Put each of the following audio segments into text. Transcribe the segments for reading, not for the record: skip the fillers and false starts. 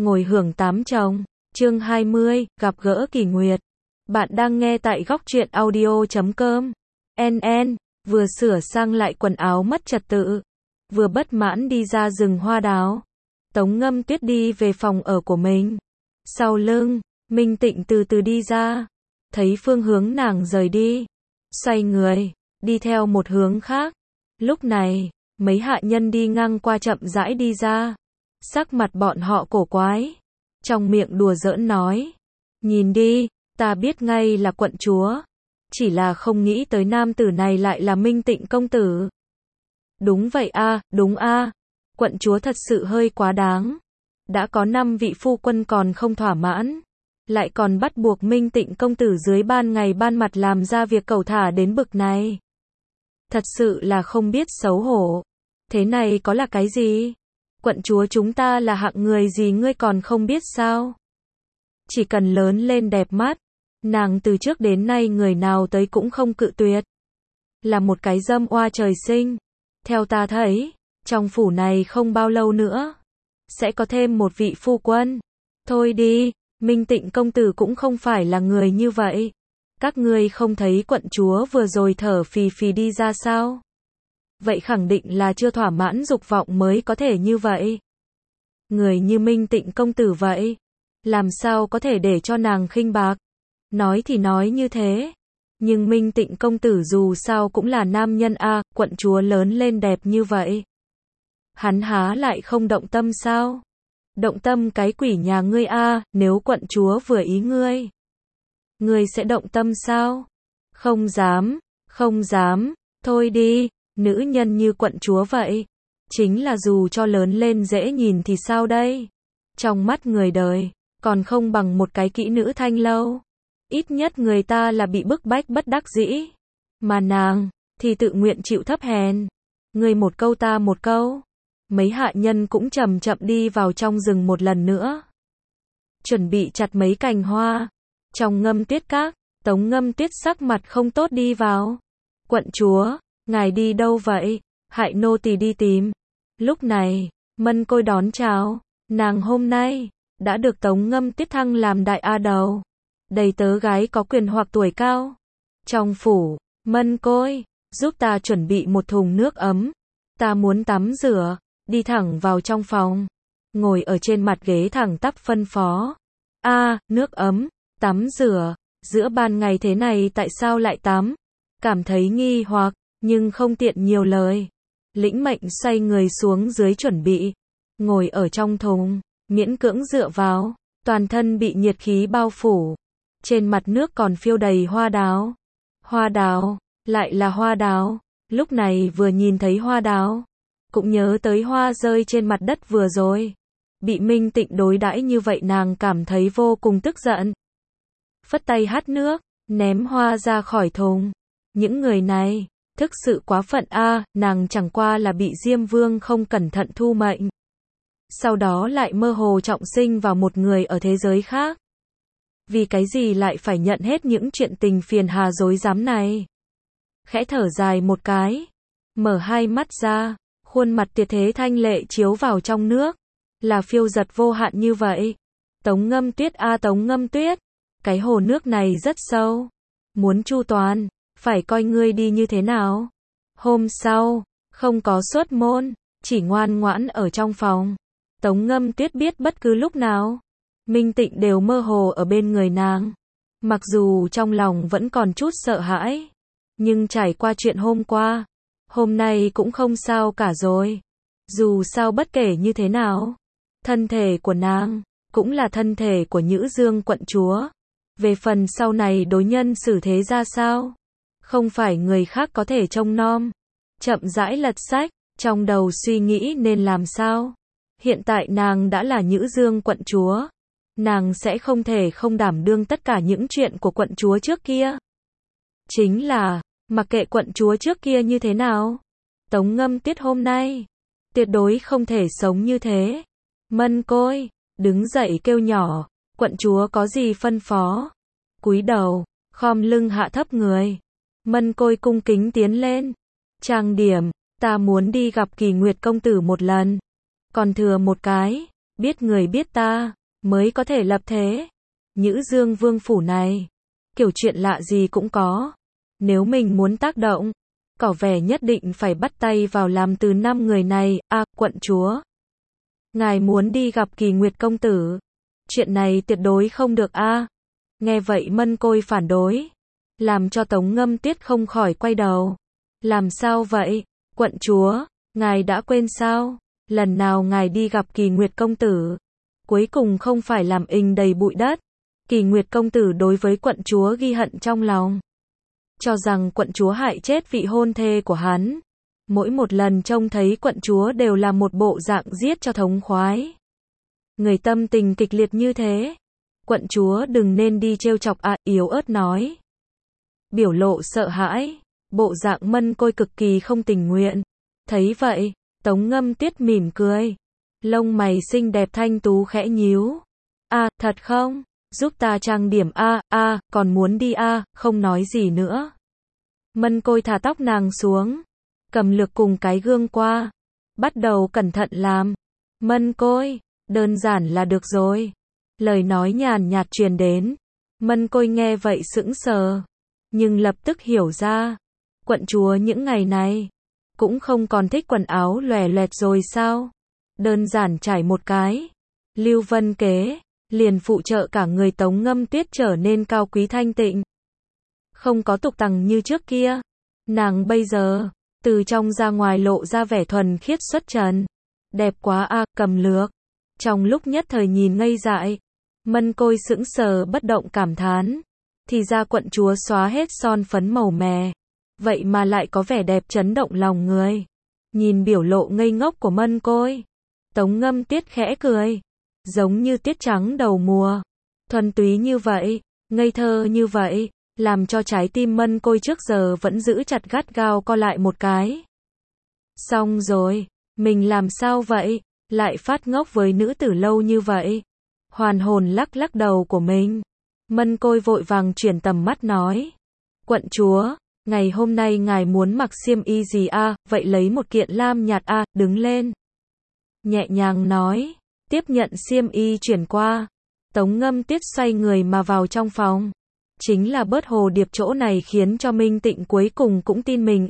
ngồi hưởng tám chồng. Chương 20, gặp gỡ Kỳ Nguyệt. Bạn đang nghe tại góc truyện audio.com. NN, vừa sửa sang lại quần áo mất trật tự, vừa bất mãn đi ra rừng hoa đào. Tống Ngâm Tuyết đi về phòng ở của mình. Sau lưng, Minh Tịnh từ từ đi ra. Thấy phương hướng nàng rời đi, xoay người, đi theo một hướng khác. Lúc này, mấy hạ nhân đi ngang qua chậm rãi đi ra. Sắc mặt bọn họ cổ quái, trong miệng đùa giỡn nói: nhìn đi, ta biết ngay là quận chúa, chỉ là không nghĩ tới nam tử này lại là Minh Tịnh công tử. Đúng vậy a, đúng a, quận chúa thật sự hơi quá đáng. Đã có 5 vị phu quân còn không thỏa mãn, lại còn bắt buộc Minh Tịnh công tử dưới ban ngày ban mặt làm ra việc cẩu thả đến bực này. Thật sự là không biết xấu hổ. Thế này có là cái gì? Quận chúa chúng ta là hạng người gì ngươi còn không biết sao? Chỉ cần lớn lên đẹp mắt, nàng từ trước đến nay người nào tới cũng không cự tuyệt. Là một cái dâm oa trời sinh. Theo ta thấy, trong phủ này không bao lâu nữa sẽ có thêm một vị phu quân. Thôi đi, Minh Tịnh công tử cũng không phải là người như vậy. Các ngươi không thấy quận chúa vừa rồi thở phì phì đi ra sao? Vậy khẳng định là chưa thỏa mãn dục vọng mới có thể như vậy. Người như Minh Tịnh công tử vậy, làm sao có thể để cho nàng khinh bạc? Nói thì nói như thế, nhưng Minh Tịnh công tử dù sao cũng là nam nhân a, quận chúa lớn lên đẹp như vậy, hắn há lại không động tâm sao? Động tâm cái quỷ nhà ngươi a, nếu quận chúa vừa ý ngươi, ngươi sẽ động tâm sao? Không dám, không dám, thôi đi, nữ nhân như quận chúa vậy, chính là dù cho lớn lên dễ nhìn thì sao đây? Trong mắt người đời, còn không bằng một cái kỹ nữ thanh lâu. Ít nhất người ta là bị bức bách bất đắc dĩ, mà nàng thì tự nguyện chịu thấp hèn. Ngươi một câu ta một câu. Mấy hạ nhân cũng chậm chậm đi vào trong rừng một lần nữa, chuẩn bị chặt mấy cành hoa. Trong Ngâm Tuyết các, Tống Ngâm Tuyết sắc mặt không tốt đi vào. Quận chúa, ngài đi đâu vậy? Hại nô tỳ đi tìm. Lúc này, Mân Côi đón chào. Nàng hôm nay đã được Tống Ngâm Tuyết thăng làm đại a đầu, đầy tớ gái có quyền hoặc tuổi cao. Trong phủ, Mân Côi, giúp ta chuẩn bị một thùng nước ấm. Ta muốn tắm rửa. Đi thẳng vào trong phòng, ngồi ở trên mặt ghế thẳng tắp phân phó. Nước ấm, tắm rửa, giữa ban ngày thế này tại sao lại tắm? Cảm thấy nghi hoặc, nhưng không tiện nhiều lời. Lĩnh mệnh xoay người xuống dưới chuẩn bị. Ngồi ở trong thùng, miễn cưỡng dựa vào, toàn thân bị nhiệt khí bao phủ. Trên mặt nước còn phiêu đầy hoa đào. Hoa đào, lại là hoa đào. Lúc này vừa nhìn thấy hoa đào, cũng nhớ tới hoa rơi trên mặt đất vừa rồi. Bị Minh Tịnh đối đãi như vậy nàng cảm thấy vô cùng tức giận. Phất tay hắt nước, ném hoa ra khỏi thùng. Những người này, thực sự quá phận a, nàng chẳng qua là bị Diêm Vương không cẩn thận thu mệnh. Sau đó lại mơ hồ trọng sinh vào một người ở thế giới khác. Vì cái gì lại phải nhận hết những chuyện tình phiền hà rối rắm này? Khẽ thở dài một cái, mở hai mắt ra. Khuôn mặt tuyệt thế thanh lệ chiếu vào trong nước, là phiêu giật vô hạn như vậy. Tống Ngâm Tuyết a, Tống Ngâm Tuyết, cái hồ nước này rất sâu, muốn chu toàn, phải coi ngươi đi như thế nào. Hôm sau, không có xuất môn, chỉ ngoan ngoãn ở trong phòng. Tống Ngâm Tuyết biết bất cứ lúc nào, Minh Tịnh đều mơ hồ ở bên người nàng. Mặc dù trong lòng vẫn còn chút sợ hãi, nhưng trải qua chuyện hôm qua, hôm nay cũng không sao cả rồi. Dù sao bất kể như thế nào, thân thể của nàng cũng là thân thể của Nhữ Dương quận chúa. Về phần sau này đối nhân xử thế ra sao, không phải người khác có thể trông nom. Chậm rãi lật sách, trong đầu suy nghĩ nên làm sao. Hiện tại nàng đã là Nhữ Dương quận chúa, nàng sẽ không thể không đảm đương tất cả những chuyện của quận chúa trước kia. Chính là mặc kệ quận chúa trước kia như thế nào, Tống Ngâm Tuyết hôm nay tuyệt đối không thể sống như thế. Mân Côi đứng dậy kêu nhỏ, quận chúa có gì phân phó? Cúi đầu, khom lưng hạ thấp người. Mân Côi cung kính tiến lên. Trang điểm, ta muốn đi gặp Kỳ Nguyệt công tử một lần. Còn thừa một cái, biết người biết ta, mới có thể lập thế. Nhữ Dương vương phủ này, kiểu chuyện lạ gì cũng có. Nếu mình muốn tác động, có vẻ nhất định phải bắt tay vào làm từ 5 người này. Quận chúa, ngài muốn đi gặp Kỳ Nguyệt công tử. Chuyện này tuyệt đối không được Nghe vậy Mân Côi phản đối, làm cho Tống Ngâm Tuyết không khỏi quay đầu. Làm sao vậy? Quận chúa, ngài đã quên sao? Lần nào ngài đi gặp Kỳ Nguyệt công tử, cuối cùng không phải làm ình đầy bụi đất. Kỳ Nguyệt công tử đối với quận chúa ghi hận trong lòng, cho rằng quận chúa hại chết vị hôn thê của hắn. Mỗi một lần trông thấy quận chúa đều là một bộ dạng giết cho thống khoái. Người tâm tình kịch liệt như thế, quận chúa đừng nên đi trêu chọc yếu ớt nói. Biểu lộ sợ hãi, bộ dạng Mân Côi cực kỳ không tình nguyện. Thấy vậy, Tống Ngâm Tuyết mỉm cười, lông mày xinh đẹp thanh tú khẽ nhíu. Thật không? Giúp ta trang điểm còn muốn đi không nói gì nữa. Mân Côi thả tóc nàng xuống, cầm lược cùng cái gương qua, bắt đầu cẩn thận làm. Mân Côi, đơn giản là được rồi. Lời nói nhàn nhạt truyền đến. Mân Côi nghe vậy sững sờ, nhưng lập tức hiểu ra, quận chúa những ngày này cũng không còn thích quần áo lòe loẹt rồi sao? Đơn giản trải một cái Lưu Vân kế, liền phụ trợ cả người Tống Ngâm Tuyết trở nên cao quý thanh tịnh. Không có tục tằng như trước kia. Nàng bây giờ, từ trong ra ngoài lộ ra vẻ thuần khiết xuất trần. Đẹp quá cầm lược. Trong lúc nhất thời nhìn ngây dại, Mân Côi sững sờ bất động cảm thán. Thì ra quận chúa xóa hết son phấn màu mè, vậy mà lại có vẻ đẹp chấn động lòng người. Nhìn biểu lộ ngây ngốc của Mân Côi, Tống Ngâm Tuyết khẽ cười, giống như tiết trắng đầu mùa, thuần túy như vậy, ngây thơ như vậy, làm cho trái tim Mân Côi trước giờ vẫn giữ chặt gắt gao co lại một cái. Xong rồi, mình làm sao vậy, lại phát ngốc với nữ tử lâu như vậy. Hoàn hồn lắc lắc đầu của mình, Mân Côi vội vàng chuyển tầm mắt nói, quận chúa, ngày hôm nay ngài muốn mặc xiêm y gì vậy lấy một kiện lam nhạt đứng lên. Nhẹ nhàng nói, tiếp nhận xiêm y chuyển qua. Tống Ngâm Tuyết xoay người mà vào trong phòng. Chính là bớt hồ điệp chỗ này khiến cho Minh Tịnh cuối cùng cũng tin mình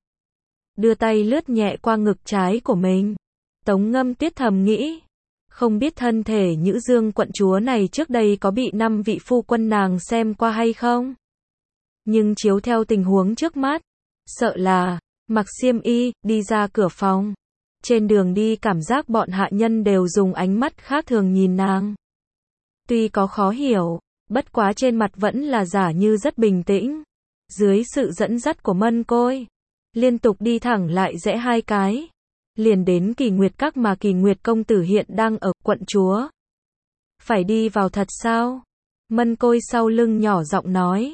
Đưa tay lướt nhẹ qua ngực trái của mình. Tống Ngâm Tuyết thầm nghĩ, không biết thân thể Nhữ Dương quận chúa này trước đây có bị 5 vị phu quân nàng xem qua hay không? Nhưng chiếu theo tình huống trước mắt, sợ là mặc xiêm y, đi ra cửa phòng. Trên đường đi cảm giác bọn hạ nhân đều dùng ánh mắt khác thường nhìn nàng. Tuy có khó hiểu, bất quá trên mặt vẫn là giả như rất bình tĩnh. Dưới sự dẫn dắt của Mân Côi, liên tục đi thẳng lại rẽ 2 cái, liền đến Kỳ Nguyệt Các mà Kỳ Nguyệt công tử hiện đang ở. Quận chúa, phải đi vào thật sao? Mân Côi sau lưng nhỏ giọng nói.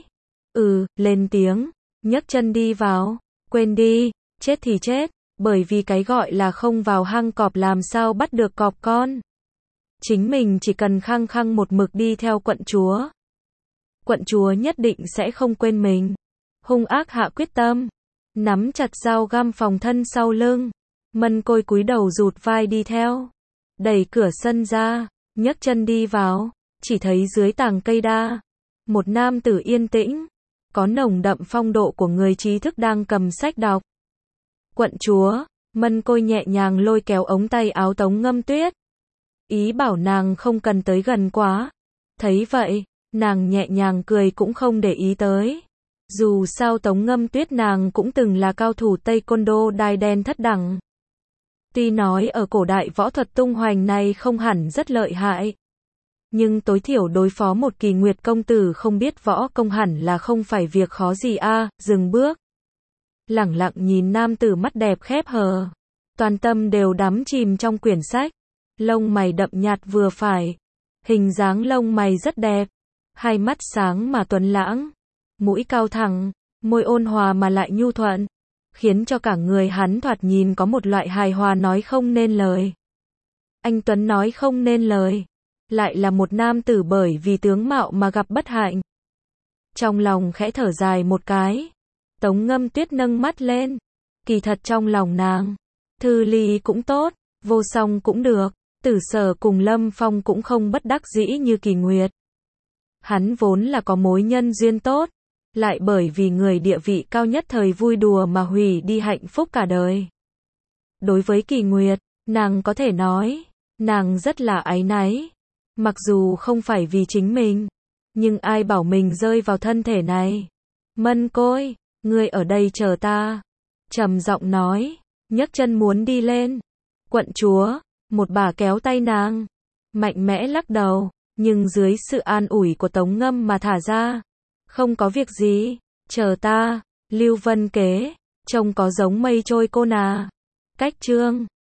Lên tiếng, nhấc chân đi vào. Quên đi, chết thì chết, bởi vì cái gọi là không vào hang cọp làm sao bắt được cọp con. Chính mình chỉ cần khăng khăng một mực đi theo quận chúa. Quận chúa nhất định sẽ không quên mình. Hung ác hạ quyết tâm, nắm chặt dao găm phòng thân sau lưng. Mân Côi cúi đầu rụt vai đi theo. Đẩy cửa sân ra, nhấc chân đi vào, chỉ thấy dưới tàng cây đa, một nam tử yên tĩnh, có nồng đậm phong độ của người trí thức đang cầm sách đọc. Quận chúa, Mân Côi nhẹ nhàng lôi kéo ống tay áo Tống Ngâm Tuyết, ý bảo nàng không cần tới gần quá. Thấy vậy, nàng nhẹ nhàng cười cũng không để ý tới. Dù sao Tống Ngâm Tuyết nàng cũng từng là cao thủ Taekwondo đai đen thất đẳng. Tuy nói ở cổ đại võ thuật tung hoành này không hẳn rất lợi hại, nhưng tối thiểu đối phó một Kỳ Nguyệt công tử không biết võ công hẳn là không phải việc khó gì dừng bước. Lẳng lặng nhìn nam tử mắt đẹp khép hờ, toàn tâm đều đắm chìm trong quyển sách. Lông mày đậm nhạt vừa phải, hình dáng lông mày rất đẹp, hai mắt sáng mà tuấn lãng, mũi cao thẳng, môi ôn hòa mà lại nhu thuận, khiến cho cả người hắn thoạt nhìn có một loại hài hòa nói không nên lời. Anh tuấn nói không nên lời, lại là một nam tử bởi vì tướng mạo mà gặp bất hạnh. Trong lòng khẽ thở dài một cái, Tống Ngâm Tuyết nâng mắt lên, kỳ thật trong lòng nàng, Thư Ly cũng tốt, Vô Song cũng được, Tử Sở cùng Lâm Phong cũng không bất đắc dĩ như Kỳ Nguyệt. Hắn vốn là có mối nhân duyên tốt, lại bởi vì người địa vị cao nhất thời vui đùa mà hủy đi hạnh phúc cả đời. Đối với Kỳ Nguyệt, nàng có thể nói, nàng rất là áy náy. Mặc dù không phải vì chính mình, nhưng ai bảo mình rơi vào thân thể này. Mân Côi, ngươi ở đây chờ ta. Trầm giọng nói, nhấc chân muốn đi lên. Quận chúa, một bà kéo tay nàng, mạnh mẽ lắc đầu, nhưng dưới sự an ủi của Tống Ngâm mà thả ra. Không có việc gì, chờ ta, Lưu Vân Kế, trông có giống mây trôi cô nà. Cách chương